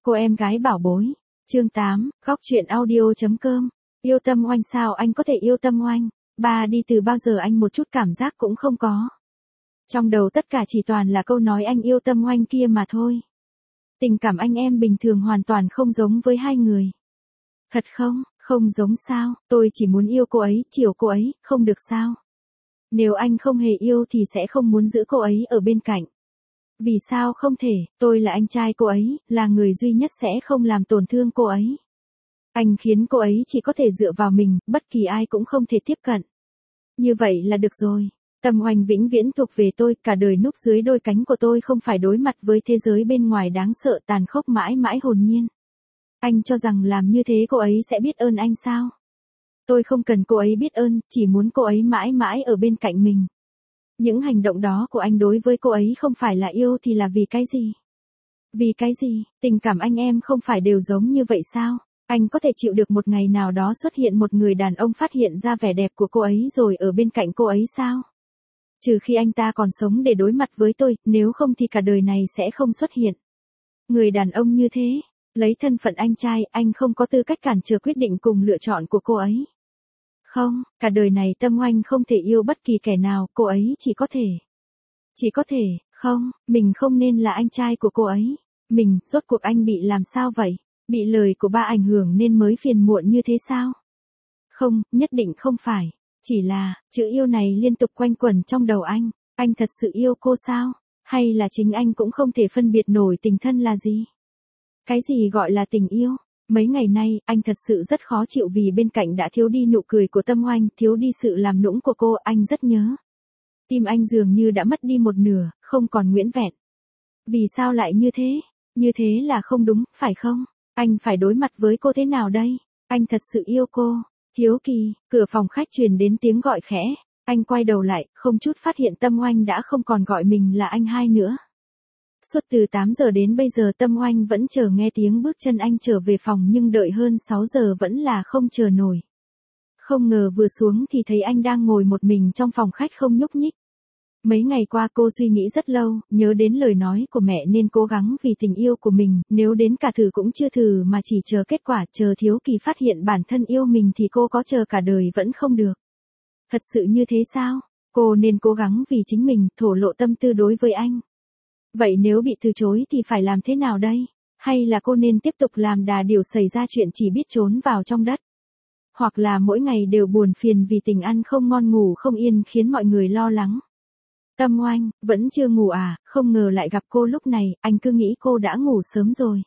Cô em gái bảo bối. Chương 8, góc truyện audio.com. Yêu Tâm Oanh sao anh có thể yêu Tâm Oanh? Ba đi từ bao giờ anh một chút cảm giác cũng không có. Trong đầu tất cả chỉ toàn là câu nói anh yêu Tâm Oanh kia mà thôi. Tình cảm anh em bình thường hoàn toàn không giống với hai người. Thật không? Không giống sao? Tôi chỉ muốn yêu cô ấy, chiều cô ấy, không được sao? Nếu anh không hề yêu thì sẽ không muốn giữ cô ấy ở bên cạnh. Vì sao không thể? Tôi là anh trai cô ấy, là người duy nhất sẽ không làm tổn thương cô ấy. Anh khiến cô ấy chỉ có thể dựa vào mình, bất kỳ ai cũng không thể tiếp cận. Như vậy là được rồi. Tâm Oanh vĩnh viễn thuộc về tôi, cả đời núp dưới đôi cánh của tôi, không phải đối mặt với thế giới bên ngoài đáng sợ tàn khốc mãi mãi hồn nhiên. Anh cho rằng làm như thế cô ấy sẽ biết ơn anh sao? Tôi không cần cô ấy biết ơn, chỉ muốn cô ấy mãi mãi ở bên cạnh mình. Những hành động đó của anh đối với cô ấy không phải là yêu thì là vì cái gì? Vì cái gì? Tình cảm anh em không phải đều giống như vậy sao? Anh có thể chịu được một ngày nào đó xuất hiện một người đàn ông phát hiện ra vẻ đẹp của cô ấy rồi ở bên cạnh cô ấy sao? Trừ khi anh ta còn sống để đối mặt với tôi, nếu không thì cả đời này sẽ không xuất hiện. Người đàn ông như thế, lấy thân phận anh trai, anh không có tư cách cản trở quyết định cùng lựa chọn của cô ấy. Không, cả đời này Tâm Oanh không thể yêu bất kỳ kẻ nào, cô ấy chỉ có thể, không, mình không nên là anh trai của cô ấy. Mình, rốt cuộc anh bị làm sao vậy? Bị lời của ba ảnh hưởng nên mới phiền muộn như thế sao? Không, nhất định không phải. Chỉ là, chữ yêu này liên tục quanh quẩn trong đầu anh thật sự yêu cô sao? Hay là chính anh cũng không thể phân biệt nổi tình thân là gì? Cái gì gọi là tình yêu? Mấy ngày nay, anh thật sự rất khó chịu vì bên cạnh đã thiếu đi nụ cười của Tâm Oanh, thiếu đi sự làm nũng của cô, anh rất nhớ. Tim anh dường như đã mất đi một nửa, không còn nguyên vẹn. Vì sao lại như thế? Như thế là không đúng, phải không? Anh phải đối mặt với cô thế nào đây? Anh thật sự yêu cô. Hiếu kỳ, cửa phòng khách truyền đến tiếng gọi khẽ. Anh quay đầu lại, không chút phát hiện Tâm Oanh đã không còn gọi mình là anh hai nữa. Suốt từ 8 giờ đến bây giờ Tâm Oanh vẫn chờ nghe tiếng bước chân anh trở về phòng, nhưng đợi hơn 6 giờ vẫn là không chờ nổi. Không ngờ vừa xuống thì thấy anh đang ngồi một mình trong phòng khách không nhúc nhích. Mấy ngày qua cô suy nghĩ rất lâu, nhớ đến lời nói của mẹ nên cố gắng vì tình yêu của mình, nếu đến cả thử cũng chưa thử mà chỉ chờ kết quả, chờ Thiếu Kỳ phát hiện bản thân yêu mình thì cô có chờ cả đời vẫn không được. Thật sự như thế sao? Cô nên cố gắng vì chính mình, thổ lộ tâm tư đối với anh. Vậy nếu bị từ chối thì phải làm thế nào đây? Hay là cô nên tiếp tục làm đà điểu xảy ra chuyện chỉ biết trốn vào trong đất? Hoặc là mỗi ngày đều buồn phiền vì tình ăn không ngon ngủ không yên khiến mọi người lo lắng? Tâm Oanh, vẫn chưa ngủ à? Không ngờ lại gặp cô lúc này, anh cứ nghĩ cô đã ngủ sớm rồi.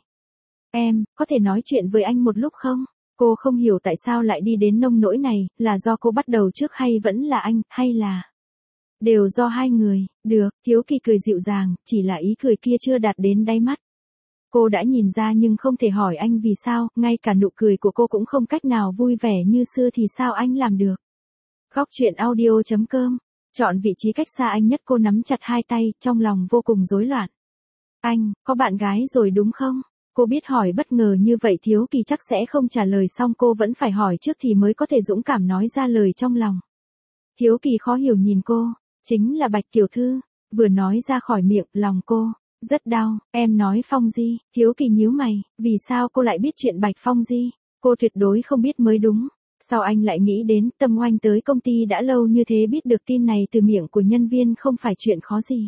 Em, có thể nói chuyện với anh một lúc không? Cô không hiểu tại sao lại đi đến nông nỗi này, là do cô bắt đầu trước hay vẫn là anh, hay là... Đều do hai người. Được, Thiếu Kỳ cười dịu dàng, chỉ là ý cười kia chưa đạt đến đáy mắt. Cô đã nhìn ra nhưng không thể hỏi anh vì sao, ngay cả nụ cười của cô cũng không cách nào vui vẻ như xưa thì sao anh làm được. Góc truyện audio.com. Chọn vị trí cách xa anh nhất. Cô nắm chặt hai tay, trong lòng vô cùng rối loạn. Anh, có bạn gái rồi đúng không? Cô biết hỏi bất ngờ như vậy Thiếu Kỳ chắc sẽ không trả lời, xong cô vẫn phải hỏi trước thì mới có thể dũng cảm nói ra lời trong lòng. Thiếu Kỳ khó hiểu nhìn cô. Chính là Bạch tiểu thư. Vừa nói ra khỏi miệng, lòng cô rất đau. Em nói Phong Di. Thiếu Kỳ nhíu mày, vì sao cô lại biết chuyện Bạch Phong Di? Cô tuyệt đối không biết mới đúng. Sao anh lại nghĩ đến? Tâm Oanh tới công ty đã lâu như thế, biết được tin này từ miệng của nhân viên không phải chuyện khó gì.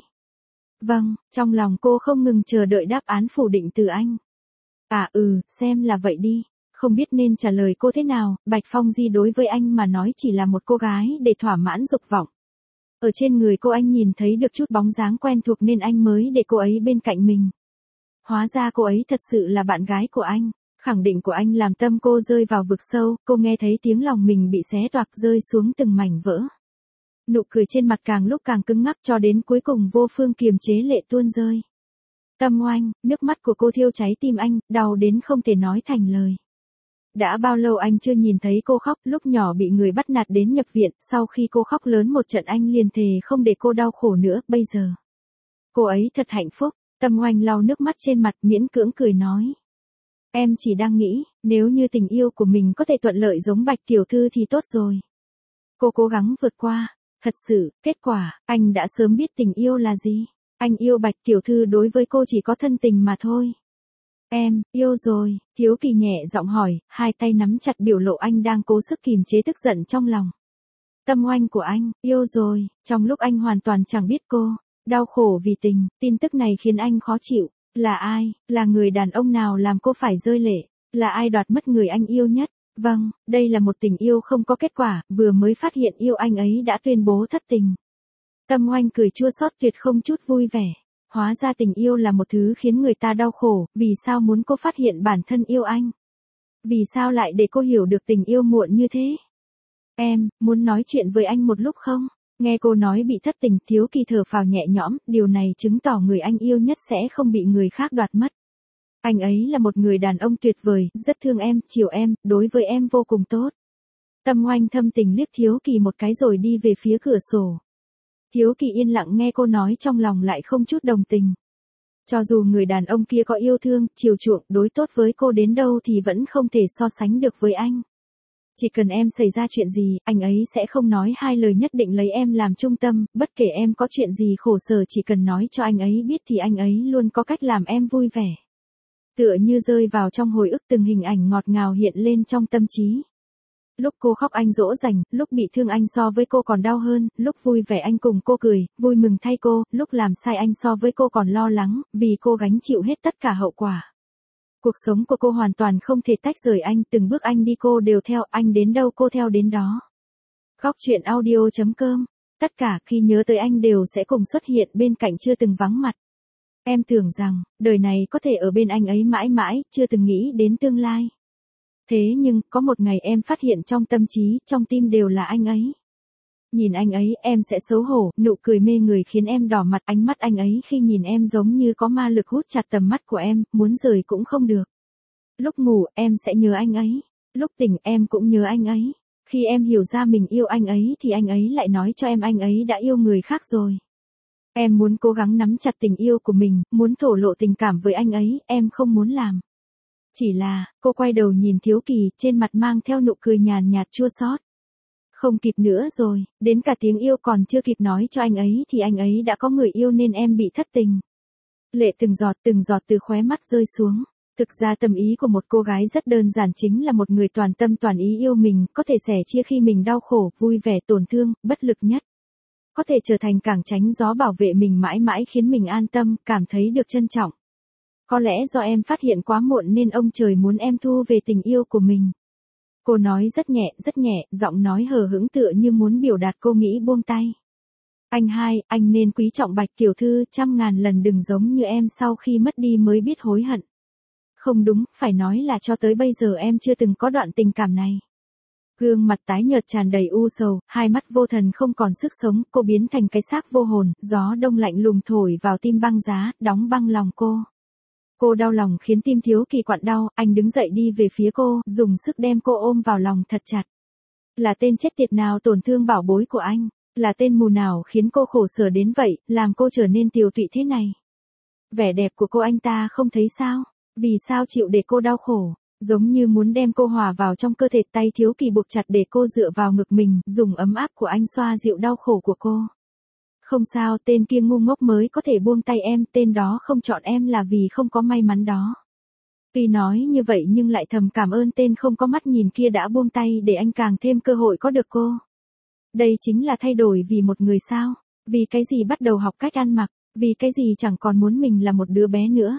Vâng, trong lòng cô không ngừng chờ đợi đáp án phủ định từ anh. Xem là vậy đi. Không biết nên trả lời cô thế nào. Bạch Phong Di đối với anh mà nói chỉ là một cô gái để thỏa mãn dục vọng. Ở trên người cô anh nhìn thấy được chút bóng dáng quen thuộc nên anh mới để cô ấy bên cạnh mình. Hóa ra cô ấy thật sự là bạn gái của anh. Khẳng định của anh làm tâm cô rơi vào vực sâu, cô nghe thấy tiếng lòng mình bị xé toạc rơi xuống từng mảnh vỡ. Nụ cười trên mặt càng lúc càng cứng ngắc cho đến cuối cùng vô phương kiềm chế lệ tuôn rơi. Tâm Oanh, nước mắt của cô thiêu cháy tim anh, đau đến không thể nói thành lời. Đã bao lâu anh chưa nhìn thấy cô khóc, lúc nhỏ bị người bắt nạt đến nhập viện, sau khi cô khóc lớn một trận anh liền thề không để cô đau khổ nữa, bây giờ. Cô ấy thật hạnh phúc. Tâm Oanh lau nước mắt trên mặt, miễn cưỡng cười nói. Em chỉ đang nghĩ, nếu như tình yêu của mình có thể thuận lợi giống Bạch tiểu thư thì tốt rồi. Cô cố gắng vượt qua. Thật sự, kết quả, anh đã sớm biết tình yêu là gì. Anh yêu Bạch tiểu thư, đối với cô chỉ có thân tình mà thôi. Em, yêu rồi, Thiếu Kỳ nhẹ giọng hỏi, hai tay nắm chặt biểu lộ anh đang cố sức kìm chế tức giận trong lòng. Tâm Oanh của anh, yêu rồi, trong lúc anh hoàn toàn chẳng biết cô, đau khổ vì tình, tin tức này khiến anh khó chịu. Là ai, là người đàn ông nào làm cô phải rơi lệ, là ai đoạt mất người anh yêu nhất? Vâng, đây là một tình yêu không có kết quả, vừa mới phát hiện yêu anh ấy đã tuyên bố thất tình. Tâm Oanh cười chua xót tuyệt không chút vui vẻ. Hóa ra tình yêu là một thứ khiến người ta đau khổ, vì sao muốn cô phát hiện bản thân yêu anh? Vì sao lại để cô hiểu được tình yêu muộn như thế? Em, muốn nói chuyện với anh một lúc không? Nghe cô nói bị thất tình, Thiếu Kỳ thở phào nhẹ nhõm, điều này chứng tỏ người anh yêu nhất sẽ không bị người khác đoạt mất. Anh ấy là một người đàn ông tuyệt vời, rất thương em, chiều em, đối với em vô cùng tốt. Tâm Oanh thâm tình liếc Thiếu Kỳ một cái rồi đi về phía cửa sổ. Thiếu Kỳ yên lặng nghe cô nói trong lòng lại không chút đồng tình. Cho dù người đàn ông kia có yêu thương, chiều chuộng, đối tốt với cô đến đâu thì vẫn không thể so sánh được với anh. Chỉ cần em xảy ra chuyện gì, anh ấy sẽ không nói hai lời, nhất định lấy em làm trung tâm, bất kể em có chuyện gì khổ sở chỉ cần nói cho anh ấy biết thì anh ấy luôn có cách làm em vui vẻ. Tựa như rơi vào trong hồi ức, từng hình ảnh ngọt ngào hiện lên trong tâm trí. Lúc cô khóc anh dỗ dành, lúc bị thương anh so với cô còn đau hơn, lúc vui vẻ anh cùng cô cười, vui mừng thay cô, lúc làm sai anh so với cô còn lo lắng, vì cô gánh chịu hết tất cả hậu quả. Cuộc sống của cô hoàn toàn không thể tách rời anh, từng bước anh đi cô đều theo, anh đến đâu cô theo đến đó. Góc truyện audio.com. Tất cả khi nhớ tới anh đều sẽ cùng xuất hiện bên cạnh, chưa từng vắng mặt. Em tưởng rằng, đời này có thể ở bên anh ấy mãi mãi, chưa từng nghĩ đến tương lai. Thế nhưng, có một ngày em phát hiện trong tâm trí, trong tim đều là anh ấy. Nhìn anh ấy, em sẽ xấu hổ, nụ cười mê người khiến em đỏ mặt, ánh mắt anh ấy khi nhìn em giống như có ma lực hút chặt tầm mắt của em, muốn rời cũng không được. Lúc ngủ, em sẽ nhớ anh ấy. Lúc tỉnh, em cũng nhớ anh ấy. Khi em hiểu ra mình yêu anh ấy thì anh ấy lại nói cho em anh ấy đã yêu người khác rồi. Em muốn cố gắng nắm chặt tình yêu của mình, muốn thổ lộ tình cảm với anh ấy, em không muốn làm. Chỉ là, cô quay đầu nhìn Thiếu Kỳ, trên mặt mang theo nụ cười nhàn nhạt chua xót. Không kịp nữa rồi, đến cả tiếng yêu còn chưa kịp nói cho anh ấy thì anh ấy đã có người yêu nên em bị thất tình. Lệ từng giọt từ khóe mắt rơi xuống. Thực ra tâm ý của một cô gái rất đơn giản, chính là một người toàn tâm toàn ý yêu mình, có thể sẻ chia khi mình đau khổ, vui vẻ, tổn thương, bất lực nhất. Có thể trở thành cảng tránh gió bảo vệ mình mãi mãi, khiến mình an tâm, cảm thấy được trân trọng. Có lẽ do em phát hiện quá muộn nên ông trời muốn em thu về tình yêu của mình. Cô nói rất nhẹ, giọng nói hờ hững tựa như muốn biểu đạt cô nghĩ buông tay. Anh hai, anh nên quý trọng Bạch tiểu thư 100.000 lần, đừng giống như em sau khi mất đi mới biết hối hận. Không đúng, phải nói là cho tới bây giờ em chưa từng có đoạn tình cảm này. Gương mặt tái nhợt tràn đầy u sầu, hai mắt vô thần không còn sức sống, cô biến thành cái xác vô hồn, gió đông lạnh lùng thổi vào tim băng giá, đóng băng lòng cô. Cô đau lòng khiến tim Thiếu Kỳ quặn đau, anh đứng dậy đi về phía cô, dùng sức đem cô ôm vào lòng thật chặt. Là tên chết tiệt nào tổn thương bảo bối của anh? Là tên mù nào khiến cô khổ sở đến vậy, làm cô trở nên tiều tụy thế này? Vẻ đẹp của cô anh ta không thấy sao? Vì sao chịu để cô đau khổ? Giống như muốn đem cô hòa vào trong cơ thể, tay Thiếu Kỳ buộc chặt để cô dựa vào ngực mình, dùng ấm áp của anh xoa dịu đau khổ của cô. Không sao, tên kia ngu ngốc mới có thể buông tay em, tên đó không chọn em là vì không có may mắn đó. Tuy nói như vậy nhưng lại thầm cảm ơn tên không có mắt nhìn kia đã buông tay để anh càng thêm cơ hội có được cô. Đây chính là thay đổi vì một người sao? Vì cái gì bắt đầu học cách ăn mặc? Vì cái gì chẳng còn muốn mình là một đứa bé nữa?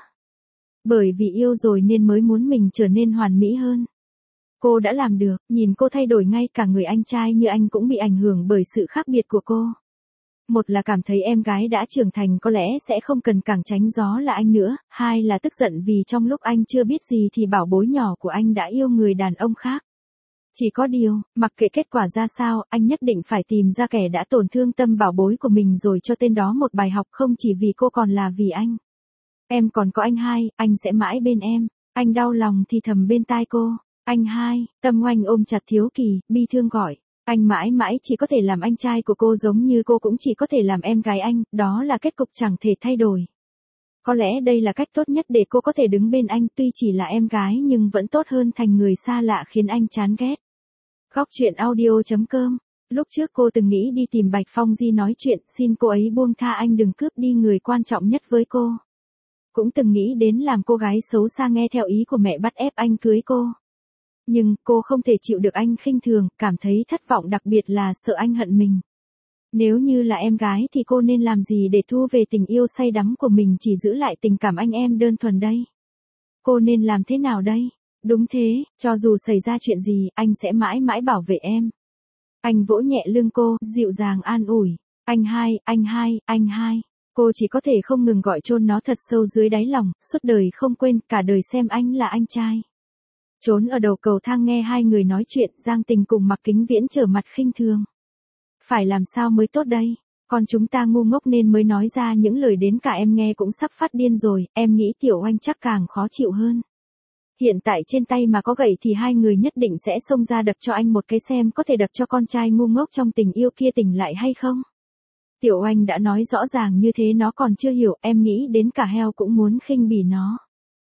Bởi vì yêu rồi nên mới muốn mình trở nên hoàn mỹ hơn. Cô đã làm được, nhìn cô thay đổi, ngay cả người anh trai như anh cũng bị ảnh hưởng bởi sự khác biệt của cô. Một là cảm thấy em gái đã trưởng thành có lẽ sẽ không cần cảng tránh gió là anh nữa, hai là tức giận vì trong lúc anh chưa biết gì thì bảo bối nhỏ của anh đã yêu người đàn ông khác. Chỉ có điều, mặc kệ kết quả ra sao, anh nhất định phải tìm ra kẻ đã tổn thương tâm bảo bối của mình rồi cho tên đó một bài học, không chỉ vì cô còn là vì anh. Em còn có anh hai, anh sẽ mãi bên em. Anh đau lòng thì thầm bên tai cô. Anh hai, Tâm Oanh ôm chặt Thiếu Kỳ, bi thương gọi. Anh mãi mãi chỉ có thể làm anh trai của cô, giống như cô cũng chỉ có thể làm em gái anh, đó là kết cục chẳng thể thay đổi. Có lẽ đây là cách tốt nhất để cô có thể đứng bên anh, tuy chỉ là em gái nhưng vẫn tốt hơn thành người xa lạ khiến anh chán ghét. Góc truyện audio.com. Lúc trước cô từng nghĩ đi tìm Bạch Phong Di nói chuyện, xin cô ấy buông tha anh, đừng cướp đi người quan trọng nhất với cô. Cũng từng nghĩ đến làm cô gái xấu xa nghe theo ý của mẹ bắt ép anh cưới cô. Nhưng cô không thể chịu được anh khinh thường, cảm thấy thất vọng, đặc biệt là sợ anh hận mình. Nếu như là em gái thì cô nên làm gì để thu về tình yêu say đắm của mình, chỉ giữ lại tình cảm anh em đơn thuần đây? Cô nên làm thế nào đây? Đúng thế, cho dù xảy ra chuyện gì, anh sẽ mãi mãi bảo vệ em. Anh vỗ nhẹ lưng cô, dịu dàng an ủi. Anh hai, anh hai, anh hai. Cô chỉ có thể không ngừng gọi chôn nó thật sâu dưới đáy lòng, suốt đời không quên, cả đời xem anh là anh trai. Trốn ở đầu cầu thang nghe hai người nói chuyện, Giang Tình cùng Mạc Kính Viễn trở mặt khinh thường. Phải làm sao mới tốt đây? Con chúng ta ngu ngốc nên mới nói ra những lời đến cả em nghe cũng sắp phát điên rồi, em nghĩ Tiểu Oanh chắc càng khó chịu hơn. Hiện tại trên tay mà có gậy thì hai người nhất định sẽ xông ra đập cho anh một cái xem có thể đập cho con trai ngu ngốc trong tình yêu kia tỉnh lại hay không. Tiểu Oanh đã nói rõ ràng như thế nó còn chưa hiểu, em nghĩ đến cả heo cũng muốn khinh bỉ nó.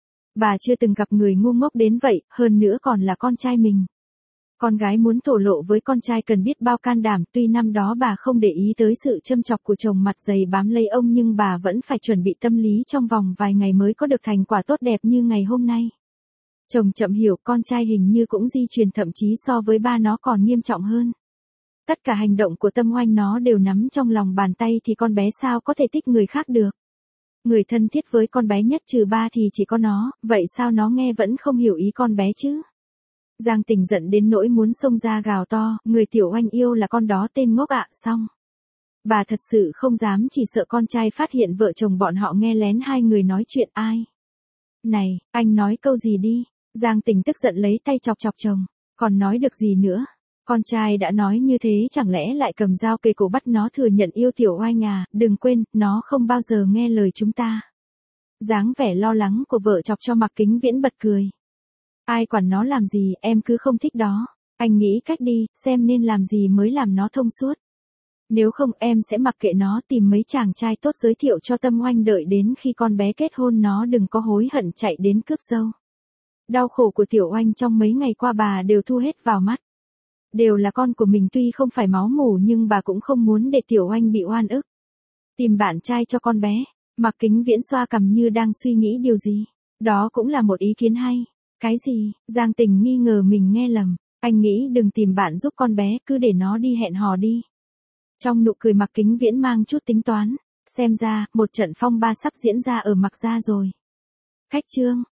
Bà chưa từng gặp người ngu ngốc đến vậy, hơn nữa còn là con trai mình. Con gái muốn thổ lộ với con trai cần biết bao can đảm, tuy năm đó bà không để ý tới sự châm chọc của chồng mặt dày bám lấy ông nhưng bà vẫn phải chuẩn bị tâm lý trong vòng vài ngày mới có được thành quả tốt đẹp như ngày hôm nay. Chồng chậm hiểu con trai hình như cũng di truyền, thậm chí so với ba nó còn nghiêm trọng hơn. Tất cả hành động của Tâm Oanh nó đều nắm trong lòng bàn tay thì con bé sao có thể thích người khác được. Người thân thiết với con bé nhất trừ ba thì chỉ có nó, vậy sao nó nghe vẫn không hiểu ý con bé chứ? Giang Tình giận đến nỗi muốn xông ra gào to, người Tiểu Oanh yêu là con đó tên ngốc ạ, xong. Bà thật sự không dám, chỉ sợ con trai phát hiện vợ chồng bọn họ nghe lén hai người nói chuyện. Ai? Này, anh nói câu gì đi? Giang Tình tức giận lấy tay chọc chọc chồng, còn nói được gì nữa? Con trai đã nói như thế chẳng lẽ lại cầm dao kề cổ bắt nó thừa nhận yêu Tiểu Oanh à? Đừng quên, nó không bao giờ nghe lời chúng ta. Dáng vẻ lo lắng của vợ chọc cho Mạc Kính Viễn bật cười. Ai quản nó làm gì, em cứ không thích đó. Anh nghĩ cách đi, xem nên làm gì mới làm nó thông suốt. Nếu không em sẽ mặc kệ nó, tìm mấy chàng trai tốt giới thiệu cho Tâm Oanh, đợi đến khi con bé kết hôn nó đừng có hối hận chạy đến cướp dâu. Đau khổ của Tiểu Oanh trong mấy ngày qua bà đều thu hết vào mắt. Đều là con của mình, tuy không phải máu mủ nhưng bà cũng không muốn để Tiểu Oanh bị oan ức. Tìm bạn trai cho con bé. Mạc Kính Viễn xoa cằm như đang suy nghĩ điều gì. Đó cũng là một ý kiến hay. Cái gì? Giang Tình nghi ngờ mình nghe lầm. Anh nghĩ đừng tìm bạn giúp con bé, cứ để nó đi hẹn hò đi. Trong nụ cười Mạc Kính Viễn mang chút tính toán. Xem ra, một trận phong ba sắp diễn ra ở Mạc gia rồi. Khách trương.